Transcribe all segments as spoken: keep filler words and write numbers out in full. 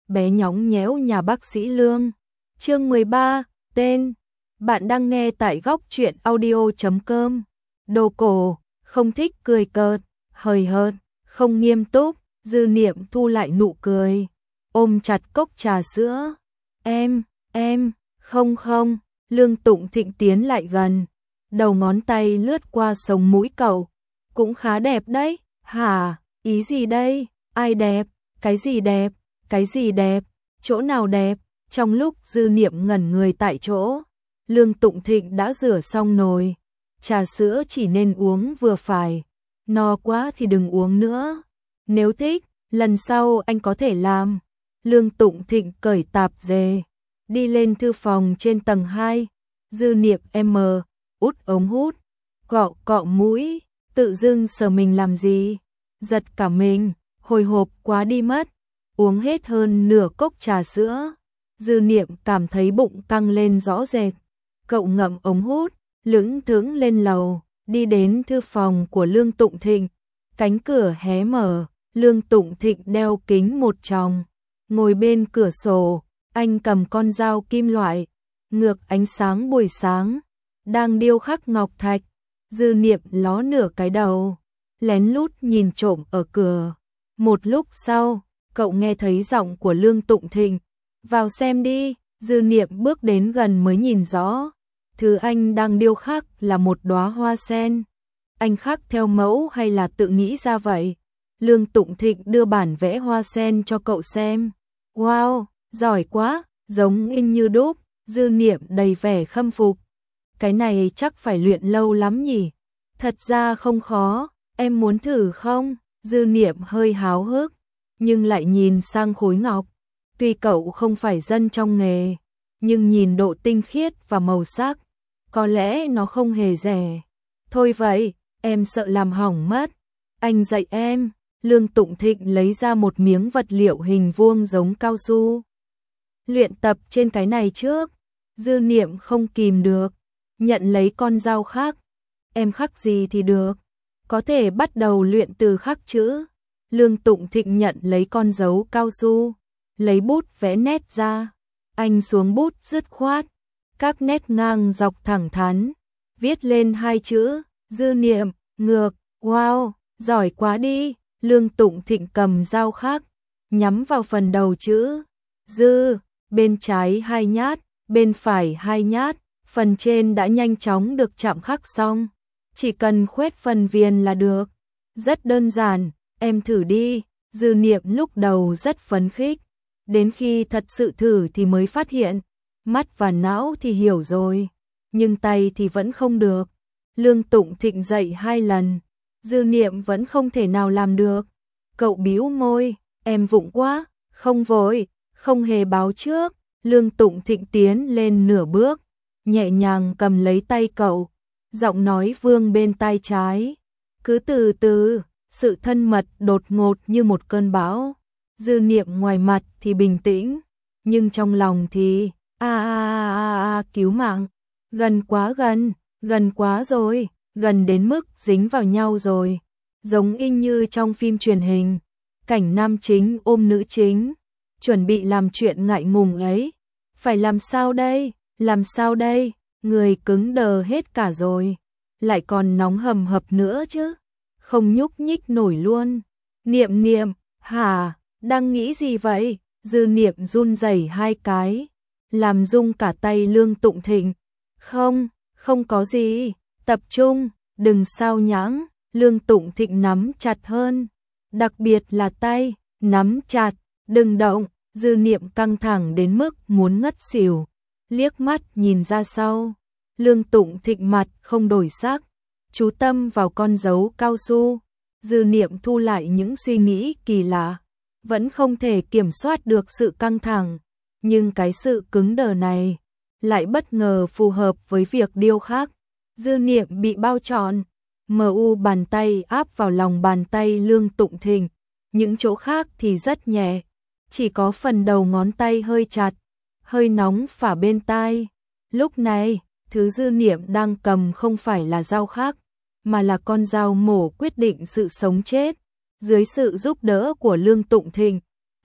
bé nhõng nhẽo nhà bác sĩ Lương. Chương mười ba, tên. Bạn đang nghe tại góc truyện audio chấm com. Đồ cổ, không thích cười cợt, hời hợt, không nghiêm túc. Dư Niệm thu lại nụ cười, ôm chặt cốc trà sữa. Em, em, không không. Lương Tụng Thịnh tiến lại gần, đầu ngón tay lướt qua sống mũi cậu. Cũng khá đẹp đấy. Hả, ý gì đây? Ai đẹp? Cái gì đẹp? Cái gì đẹp? Chỗ nào đẹp? Trong lúc Dư Niệm ngẩn người tại chỗ, Lương Tụng Thịnh đã rửa xong nồi. Trà sữa chỉ nên uống vừa phải, no quá thì đừng uống nữa. Nếu thích, lần sau anh có thể làm. Lương Tụng Thịnh cởi tạp dề, đi lên thư phòng trên tầng hai. Dư Niệm em út ống hút, cọ cọ mũi, tự dưng sờ mình làm gì? Giật cả mình, hồi hộp quá đi mất. Uống hết hơn nửa cốc trà sữa, Dư Niệm cảm thấy bụng căng lên rõ rệt. Cậu ngậm ống hút, lững thững lên lầu, đi đến thư phòng của Lương Tụng Thịnh. Cánh cửa hé mở, Lương Tụng Thịnh đeo kính một tròng, ngồi bên cửa sổ, anh cầm con dao kim loại, ngược ánh sáng buổi sáng, đang điêu khắc ngọc thạch. Dư Niệm ló nửa cái đầu, lén lút nhìn trộm ở cửa. Một lúc sau, cậu nghe thấy giọng của Lương Tụng Thịnh. Vào xem đi. Dư Niệm bước đến gần mới nhìn rõ. Thứ anh đang điêu khắc là một đóa hoa sen. Anh khắc theo mẫu hay là tự nghĩ ra vậy? Lương Tụng Thịnh đưa bản vẽ hoa sen cho cậu xem. Wow, giỏi quá, giống in như đúc. Dư Niệm đầy vẻ khâm phục. Cái này chắc phải luyện lâu lắm nhỉ? Thật ra không khó, em muốn thử không? Dư Niệm hơi háo hức, nhưng lại nhìn sang khối ngọc. Tuy cậu không phải dân trong nghề, nhưng nhìn độ tinh khiết và màu sắc, có lẽ nó không hề rẻ. Thôi vậy, em sợ làm hỏng mất. Anh dạy em. Lương Tụng Thịnh lấy ra một miếng vật liệu hình vuông giống cao su. Luyện tập trên cái này trước. Dư Niệm không kìm được, nhận lấy con dao khắc. Em khắc gì thì được, có thể bắt đầu luyện từ khắc chữ. Lương Tụng Thịnh nhận lấy con dấu cao su, lấy bút vẽ nét ra. Anh xuống bút dứt khoát, các nét ngang dọc thẳng thắn, viết lên hai chữ Dư Niệm, ngược. Wow, giỏi quá đi. Lương Tụng Thịnh cầm dao khắc, nhắm vào phần đầu chữ Dư, bên trái hai nhát, bên phải hai nhát. Phần trên đã nhanh chóng được chạm khắc xong, chỉ cần khuét phần viền là được. Rất đơn giản, em thử đi. Dư Niệm lúc đầu rất phấn khích, đến khi thật sự thử thì mới phát hiện, mắt và não thì hiểu rồi, nhưng tay thì vẫn không được. Lương Tụng Thịnh dạy hai lần, Dư Niệm vẫn không thể nào làm được. Cậu bĩu môi, em vụng quá, không vội, không hề báo trước. Lương Tụng Thịnh tiến lên nửa bước, nhẹ nhàng cầm lấy tay cậu, giọng nói vương bên tai trái. Cứ từ từ. Sự thân mật đột ngột như một cơn bão. Dư Niệm ngoài mặt thì bình tĩnh, nhưng trong lòng thì a a a a cứu mạng. Gần quá gần, gần quá rồi, gần đến mức dính vào nhau rồi. Giống y như trong phim truyền hình, cảnh nam chính ôm nữ chính, chuẩn bị làm chuyện ngại ngùng ấy. Phải làm sao đây? Làm sao đây? Người cứng đờ hết cả rồi, lại còn nóng hầm hập nữa chứ. Không nhúc nhích nổi luôn. Niệm Niệm, hả, đang nghĩ gì vậy? Dư Niệm run rẩy hai cái, làm rung cả tay Lương Tụng Thịnh. Không, không có gì, tập trung, đừng sao nhãng. Lương Tụng Thịnh nắm chặt hơn, đặc biệt là tay, nắm chặt, đừng động. Dư Niệm căng thẳng đến mức muốn ngất xỉu, liếc mắt nhìn ra sau. Lương Tụng Thịnh mặt không đổi sắc, chú tâm vào con dấu cao su. Dư Niệm thu lại những suy nghĩ kỳ lạ, vẫn không thể kiểm soát được sự căng thẳng, nhưng cái sự cứng đờ này lại bất ngờ phù hợp với việc điêu khắc. Dư Niệm bị bao trọn, mờ u bàn tay áp vào lòng bàn tay Lương Tụng Thịnh, những chỗ khác thì rất nhẹ, chỉ có phần đầu ngón tay hơi chặt, hơi nóng phả bên tai. Lúc này, thứ Dư Niệm đang cầm không phải là dao khắc, mà là con dao mổ quyết định sự sống chết. Dưới sự giúp đỡ của Lương Tụng Thịnh,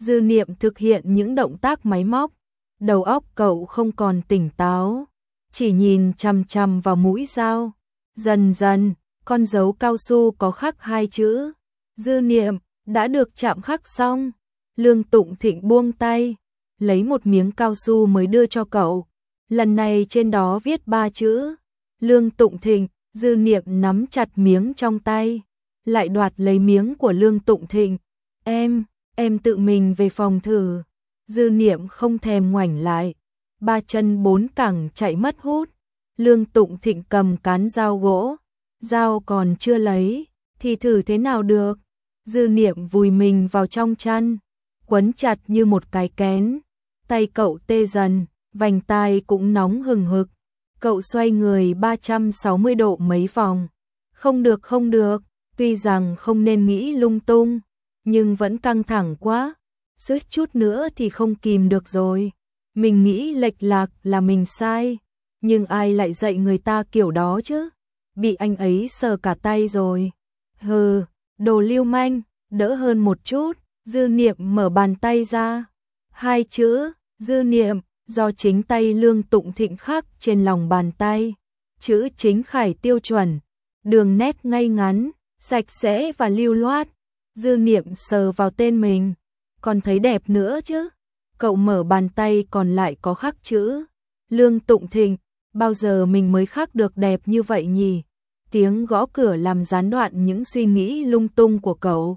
Dư Niệm thực hiện những động tác máy móc, đầu óc cậu không còn tỉnh táo, chỉ nhìn chằm chằm vào mũi dao. Dần dần, con dấu cao su có khắc hai chữ Dư Niệm đã được chạm khắc xong. Lương Tụng Thịnh buông tay, lấy một miếng cao su mới đưa cho cậu. Lần này trên đó viết ba chữ Lương Tụng Thịnh. Dư Niệm nắm chặt miếng trong tay, lại đoạt lấy miếng của Lương Tụng Thịnh. Em, em tự mình về phòng thử. Dư Niệm không thèm ngoảnh lại, ba chân bốn cẳng chạy mất hút. Lương Tụng Thịnh cầm cán dao gỗ, dao còn chưa lấy, thì thử thế nào được. Dư Niệm vùi mình vào trong chăn, quấn chặt như một cái kén. Tay cậu tê dần, vành tai cũng nóng hừng hực. Cậu xoay người ba trăm sáu mươi độ mấy vòng. Không được không được, tuy rằng không nên nghĩ lung tung, nhưng vẫn căng thẳng quá. Suýt chút nữa thì không kìm được rồi. Mình nghĩ lệch lạc là mình sai, nhưng ai lại dạy người ta kiểu đó chứ? Bị anh ấy sờ cả tay rồi. Hừ, đồ lưu manh, đỡ hơn một chút. Dư Niệm mở bàn tay ra. Hai chữ, Dư Niệm, do chính tay Lương Tụng Thịnh khắc trên lòng bàn tay. Chữ chính khải tiêu chuẩn, đường nét ngay ngắn, sạch sẽ và lưu loát. Dư Niệm sờ vào tên mình, còn thấy đẹp nữa chứ. Cậu mở bàn tay còn lại có khắc chữ Lương Tụng Thịnh. Bao giờ mình mới khắc được đẹp như vậy nhỉ? Tiếng gõ cửa làm gián đoạn những suy nghĩ lung tung của cậu.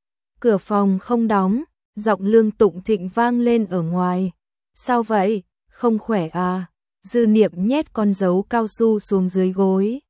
Cửa phòng không đóng, giọng Lương Tụng Thịnh vang lên ở ngoài. Sao vậy? Không khỏe à? Dư Niệm nhét con dấu cao su xuống dưới gối,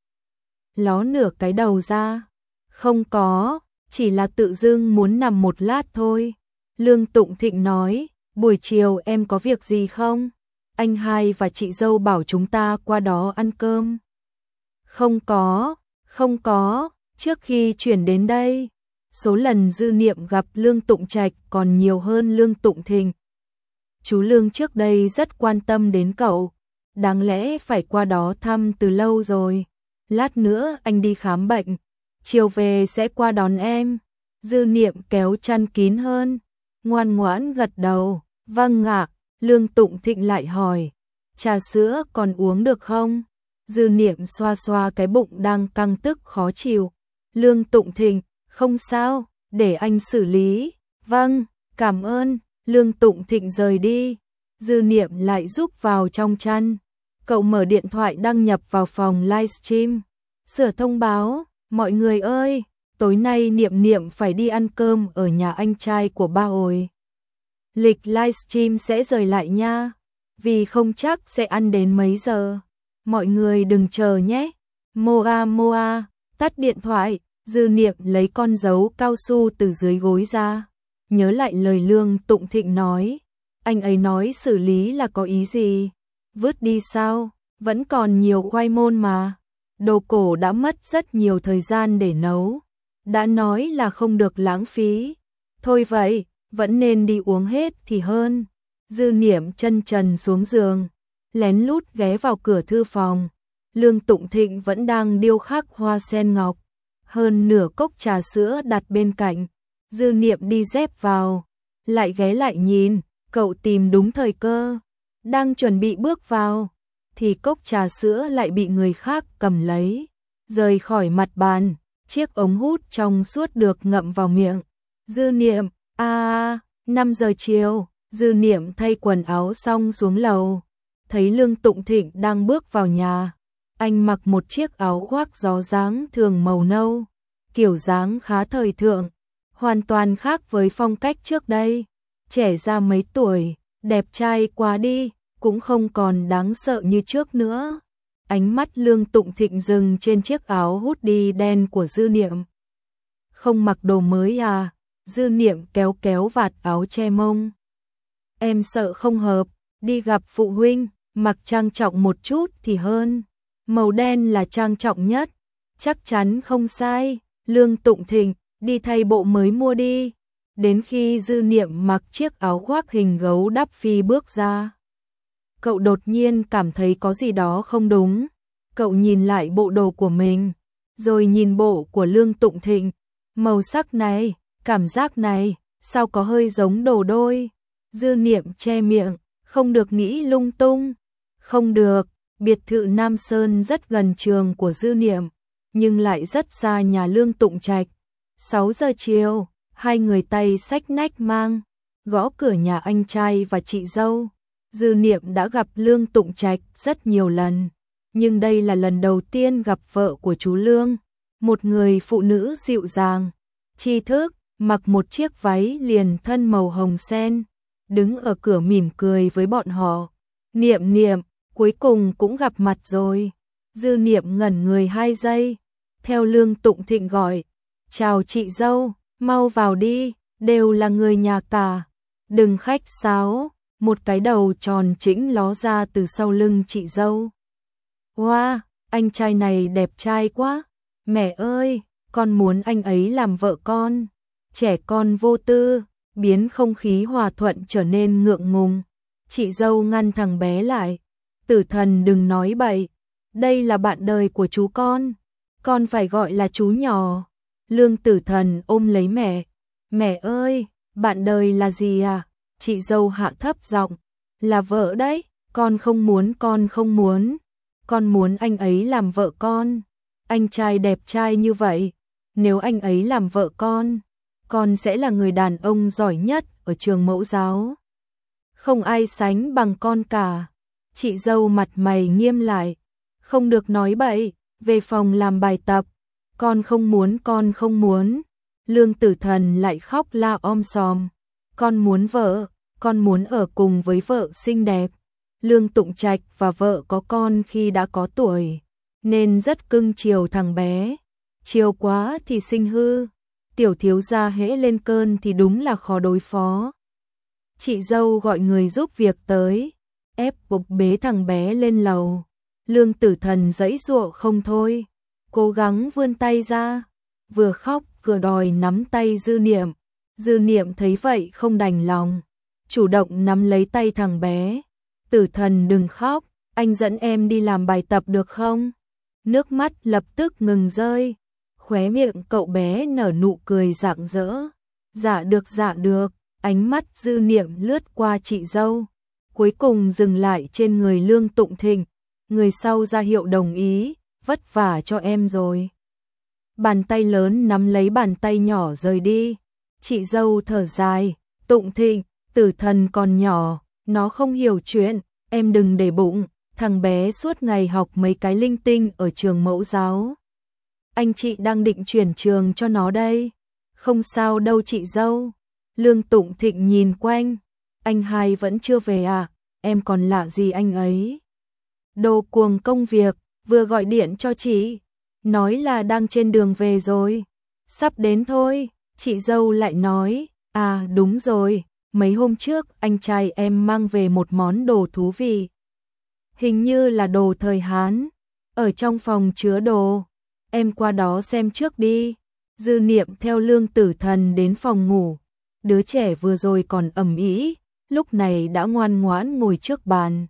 ló nửa cái đầu ra. Không có, chỉ là tự dưng muốn nằm một lát thôi. Lương Tụng Thịnh nói, buổi chiều em có việc gì không? Anh hai và chị dâu bảo chúng ta qua đó ăn cơm. Không có, không có, trước khi chuyển đến đây, số lần Dư Niệm gặp Lương Tụng Trạch còn nhiều hơn Lương Tụng Thịnh. Chú Lương trước đây rất quan tâm đến cậu, đáng lẽ phải qua đó thăm từ lâu rồi. Lát nữa anh đi khám bệnh, chiều về sẽ qua đón em. Dư Niệm kéo chăn kín hơn, ngoan ngoãn gật đầu. Vâng ạ. Lương Tụng Thịnh lại hỏi, trà sữa còn uống được không? Dư Niệm xoa xoa cái bụng đang căng tức khó chịu. Lương Tụng Thịnh, không sao, để anh xử lý. Vâng, cảm ơn. Lương Tụng Thịnh rời đi. Dư Niệm lại rúc vào trong chăn. Cậu mở điện thoại đăng nhập vào phòng livestream, sửa thông báo. Mọi người ơi, tối nay Niệm Niệm phải đi ăn cơm ở nhà anh trai của ba ồi. Lịch livestream sẽ rời lại nha, vì không chắc sẽ ăn đến mấy giờ. Mọi người đừng chờ nhé. Moa Moa, tắt điện thoại. Dư Niệm lấy con dấu cao su từ dưới gối ra, nhớ lại lời Lương Tụng Thịnh nói. Anh ấy nói xử lý là có ý gì? Vứt đi sao? Vẫn còn nhiều khoai môn mà. Đồ cổ đã mất rất nhiều thời gian để nấu. Đã nói là không được lãng phí. Thôi vậy, vẫn nên đi uống hết thì hơn. Dư Niệm chân trần xuống giường, lén lút ghé vào cửa thư phòng. Lương Tụng Thịnh vẫn đang điêu khắc hoa sen ngọc, hơn nửa cốc trà sữa đặt bên cạnh. Dư Niệm đi dép vào, lại ghé lại nhìn. Cậu tìm đúng thời cơ, đang chuẩn bị bước vào, thì cốc trà sữa lại bị người khác cầm lấy, rời khỏi mặt bàn. Chiếc ống hút trong suốt được ngậm vào miệng. Dư Niệm, a à, năm giờ chiều. Dư Niệm thay quần áo xong xuống lầu, thấy Lương Tụng Thịnh đang bước vào nhà. Anh mặc một chiếc áo khoác gió dáng thường màu nâu, kiểu dáng khá thời thượng, hoàn toàn khác với phong cách trước đây. Trẻ ra mấy tuổi, đẹp trai quá đi, cũng không còn đáng sợ như trước nữa. Ánh mắt Lương Tụng Thịnh dừng trên chiếc áo hoodie đen của Dư Niệm. Không mặc đồ mới à? Dư Niệm kéo kéo vạt áo che mông. Em sợ không hợp, đi gặp phụ huynh, mặc trang trọng một chút thì hơn. Màu đen là trang trọng nhất, chắc chắn không sai. Lương Tụng Thịnh, đi thay bộ mới mua đi. Đến khi Dư Niệm mặc chiếc áo khoác hình gấu đắp phi bước ra, cậu đột nhiên cảm thấy có gì đó không đúng. Cậu nhìn lại bộ đồ của mình, rồi nhìn bộ của Lương Tụng Thịnh. Màu sắc này, cảm giác này, sao có hơi giống đồ đôi. Dư Niệm che miệng, không được nghĩ lung tung. Không được, biệt thự Nam Sơn rất gần trường của Dư Niệm, nhưng lại rất xa nhà Lương Tụng Trạch. sáu giờ chiều, hai người tay xách nách mang, gõ cửa nhà anh trai và chị dâu. Dư Niệm đã gặp Lương Tụng Trạch rất nhiều lần, nhưng đây là lần đầu tiên gặp vợ của chú Lương, một người phụ nữ dịu dàng, tri thức, mặc một chiếc váy liền thân màu hồng sen, đứng ở cửa mỉm cười với bọn họ. Niệm Niệm, cuối cùng cũng gặp mặt rồi. Dư Niệm ngẩn người hai giây, theo Lương Tụng Thịnh gọi, chào chị dâu, mau vào đi, đều là người nhà cả, đừng khách sáo. Một cái đầu tròn chĩnh ló ra từ sau lưng chị dâu. Wow, anh trai này đẹp trai quá, mẹ ơi, con muốn anh ấy làm vợ con. Trẻ con vô tư, biến không khí hòa thuận trở nên ngượng ngùng. Chị dâu ngăn thằng bé lại, Tử Thần đừng nói bậy, đây là bạn đời của chú con, con phải gọi là chú nhỏ. Lương Tử Thần ôm lấy mẹ, mẹ ơi, bạn đời là gì à? Chị dâu hạ thấp giọng, là vợ đấy, con không muốn, con không muốn, con muốn anh ấy làm vợ con. Anh trai đẹp trai như vậy, nếu anh ấy làm vợ con, con sẽ là người đàn ông giỏi nhất ở trường mẫu giáo. Không ai sánh bằng con cả. Chị dâu mặt mày nghiêm lại, không được nói bậy, về phòng làm bài tập, con không muốn, con không muốn. Lương Tử Thần lại khóc la om sòm, con muốn vợ, con muốn ở cùng với vợ xinh đẹp. Lương Tụng Trạch và vợ có con khi đã có tuổi, nên rất cưng chiều thằng bé. Chiều quá thì sinh hư, tiểu thiếu gia hễ lên cơn thì đúng là khó đối phó. Chị dâu gọi người giúp việc tới, ép buộc bế thằng bé lên lầu. Lương Tử Thần giãy giụa không thôi, cố gắng vươn tay ra, vừa khóc vừa đòi nắm tay Dư Niệm. Dư Niệm thấy vậy không đành lòng, chủ động nắm lấy tay thằng bé. Tử Thần đừng khóc, anh dẫn em đi làm bài tập được không? Nước mắt lập tức ngừng rơi, khóe miệng cậu bé nở nụ cười rạng rỡ. Dạ được, dạ được. Ánh mắt Dư Niệm lướt qua chị dâu, cuối cùng dừng lại trên người Lương Tụng Thịnh. Người sau ra hiệu đồng ý, vất vả cho em rồi. Bàn tay lớn nắm lấy bàn tay nhỏ rời đi. Chị dâu thở dài, Tụng Thịnh, Tử Thần còn nhỏ, nó không hiểu chuyện, em đừng để bụng, thằng bé suốt ngày học mấy cái linh tinh ở trường mẫu giáo. Anh chị đang định chuyển trường cho nó đây. Không sao đâu chị dâu. Lương Tụng Thịnh nhìn quanh, anh hai vẫn chưa về à, em còn lạ gì anh ấy. Đồ cuồng công việc, vừa gọi điện cho chị, nói là đang trên đường về rồi, sắp đến thôi. Chị dâu lại nói, à đúng rồi, mấy hôm trước anh trai em mang về một món đồ thú vị. Hình như là đồ thời Hán, ở trong phòng chứa đồ, em qua đó xem trước đi. Dư Niệm theo Lương Tử Thần đến phòng ngủ. Đứa trẻ vừa rồi còn ầm ĩ, lúc này đã ngoan ngoãn ngồi trước bàn,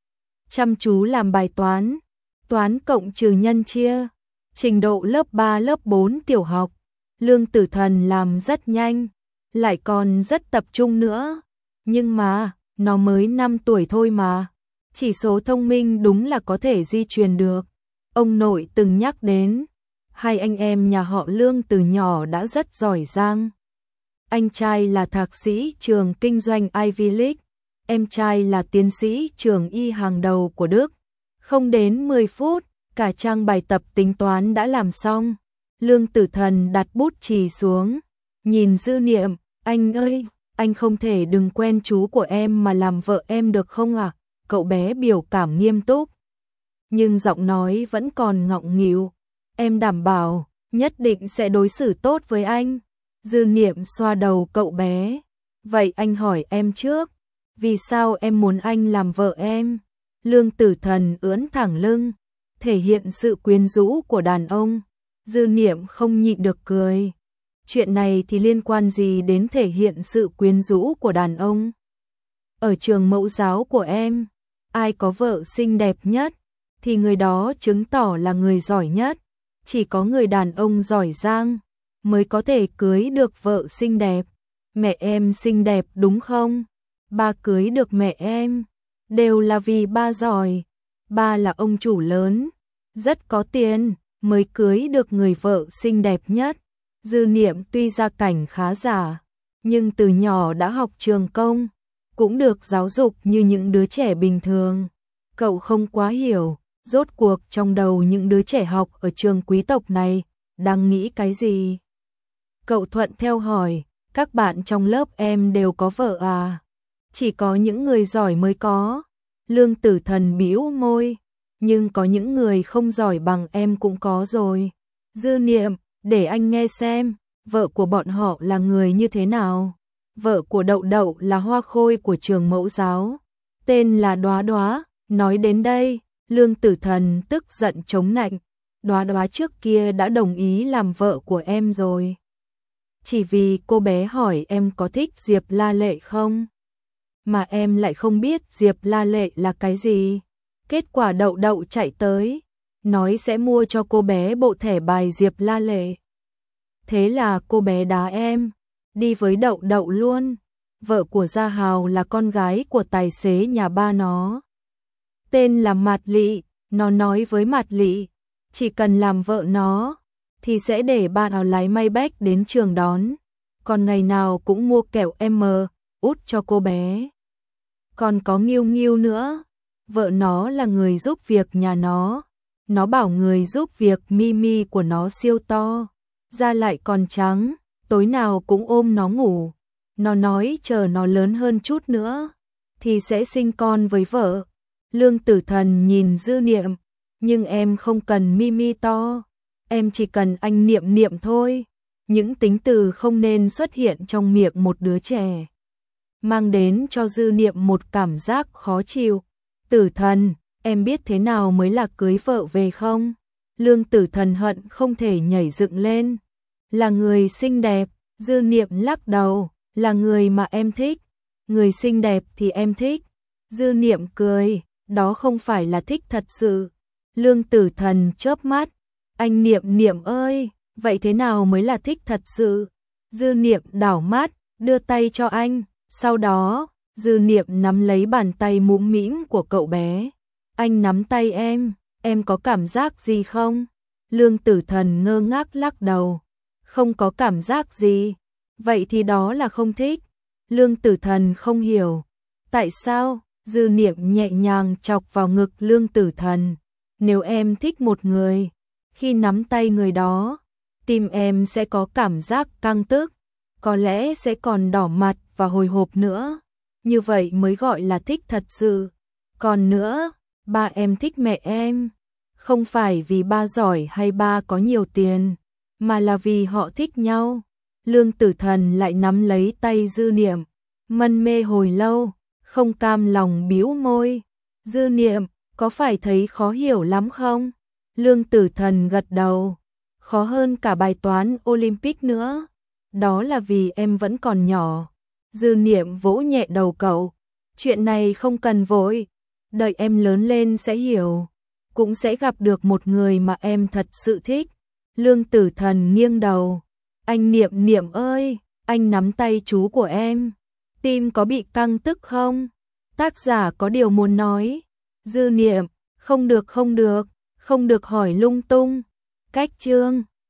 chăm chú làm bài toán, toán cộng trừ nhân chia, trình độ lớp ba lớp bốn tiểu học. Lương Tử Thần làm rất nhanh, lại còn rất tập trung nữa, nhưng mà, nó mới năm tuổi thôi mà, chỉ số thông minh đúng là có thể di truyền được. Ông nội từng nhắc đến, hai anh em nhà họ Lương từ nhỏ đã rất giỏi giang. Anh trai là thạc sĩ trường kinh doanh Ivy League, em trai là tiến sĩ trường y hàng đầu của Đức. Không đến mười phút, cả trang bài tập tính toán đã làm xong. Lương Tử Thần đặt bút chì xuống, nhìn Dư Niệm, anh ơi, anh không thể đừng quen chú của em mà làm vợ em được không ạ? À? Cậu bé biểu cảm nghiêm túc, nhưng giọng nói vẫn còn ngọng nghịu. Em đảm bảo, nhất định sẽ đối xử tốt với anh. Dư Niệm xoa đầu cậu bé. Vậy anh hỏi em trước, vì sao em muốn anh làm vợ em? Lương Tử Thần ưỡn thẳng lưng, thể hiện sự quyến rũ của đàn ông. Dư Niệm không nhịn được cười. Chuyện này thì liên quan gì đến thể hiện sự quyến rũ của đàn ông? Ở trường mẫu giáo của em, ai có vợ xinh đẹp nhất, thì người đó chứng tỏ là người giỏi nhất. Chỉ có người đàn ông giỏi giang mới có thể cưới được vợ xinh đẹp. Mẹ em xinh đẹp đúng không? Ba cưới được mẹ em, đều là vì ba giỏi. Ba là ông chủ lớn, rất có tiền, mới cưới được người vợ xinh đẹp nhất. Dư Niệm tuy gia cảnh khá giả, nhưng từ nhỏ đã học trường công, cũng được giáo dục như những đứa trẻ bình thường. Cậu không quá hiểu, rốt cuộc trong đầu những đứa trẻ học ở trường quý tộc này đang nghĩ cái gì. Cậu thuận theo hỏi, các bạn trong lớp em đều có vợ à? Chỉ có những người giỏi mới có. Lương Tử Thần bĩu môi, nhưng có những người không giỏi bằng em cũng có rồi. Dư Niệm, để anh nghe xem, vợ của bọn họ là người như thế nào. Vợ của Đậu Đậu là hoa khôi của trường mẫu giáo, tên là Đóa Đóa. Nói đến đây, Lương Tử Thần tức giận chống nạnh. Đóa Đóa trước kia đã đồng ý làm vợ của em rồi. Chỉ vì cô bé hỏi em có thích Diệp La Lệ không? Mà em lại không biết Diệp La Lệ là cái gì. Kết quả Đậu Đậu chạy tới, nói sẽ mua cho cô bé bộ thẻ bài Diệp La Lệ. Thế là cô bé đá em, đi với Đậu Đậu luôn. Vợ của Gia Hào là con gái của tài xế nhà ba nó, tên là Mạt Lị. Nó nói với Mạt Lị, chỉ cần làm vợ nó thì sẽ để ba nó lái Maybach đến trường đón, còn ngày nào cũng mua kẹo M út cho cô bé. Còn có Nghiêu Nghiêu nữa, vợ nó là người giúp việc nhà nó. Nó bảo người giúp việc Mimi của nó siêu to, da lại còn trắng, tối nào cũng ôm nó ngủ. Nó nói chờ nó lớn hơn chút nữa thì sẽ sinh con với vợ. Lương Tử Thần nhìn Dư Niệm, nhưng em không cần Mimi to, em chỉ cần anh Niệm Niệm thôi. Những tính từ không nên xuất hiện trong miệng một đứa trẻ, mang đến cho Dư Niệm một cảm giác khó chịu. Tử Thần, em biết thế nào mới là cưới vợ về không? Lương Tử Thần hận không thể nhảy dựng lên. Là người xinh đẹp. Dư Niệm lắc đầu, là người mà em thích. Người xinh đẹp thì em thích. Dư Niệm cười, đó không phải là thích thật sự. Lương Tử Thần chớp mắt, anh Niệm Niệm ơi, vậy thế nào mới là thích thật sự? Dư Niệm đảo mắt, đưa tay cho anh, sau đó, Dư Niệm nắm lấy bàn tay mũm mĩm của cậu bé. Anh nắm tay em, em có cảm giác gì không? Lương Tử Thần ngơ ngác lắc đầu, không có cảm giác gì. Vậy thì đó là không thích. Lương Tử Thần không hiểu. Tại sao? Dư Niệm nhẹ nhàng chọc vào ngực Lương Tử Thần. Nếu em thích một người, khi nắm tay người đó, tim em sẽ có cảm giác căng tức, có lẽ sẽ còn đỏ mặt và hồi hộp nữa. Như vậy mới gọi là thích thật sự. Còn nữa, ba em thích mẹ em, không phải vì ba giỏi hay ba có nhiều tiền, mà là vì họ thích nhau. Lương Tử Thần lại nắm lấy tay Dư Niệm, mân mê hồi lâu, không cam lòng bĩu môi. Dư Niệm, có phải thấy khó hiểu lắm không? Lương Tử Thần gật đầu, khó hơn cả bài toán Olympic nữa. Đó là vì em vẫn còn nhỏ. Dư Niệm vỗ nhẹ đầu cậu, chuyện này không cần vội, đợi em lớn lên sẽ hiểu, cũng sẽ gặp được một người mà em thật sự thích. Lương Tử Thần nghiêng đầu, anh Niệm Niệm ơi, anh nắm tay chú của em, tim có bị căng tức không? Tác giả có điều muốn nói. Dư Niệm, không được không được, không được hỏi lung tung. Cách chương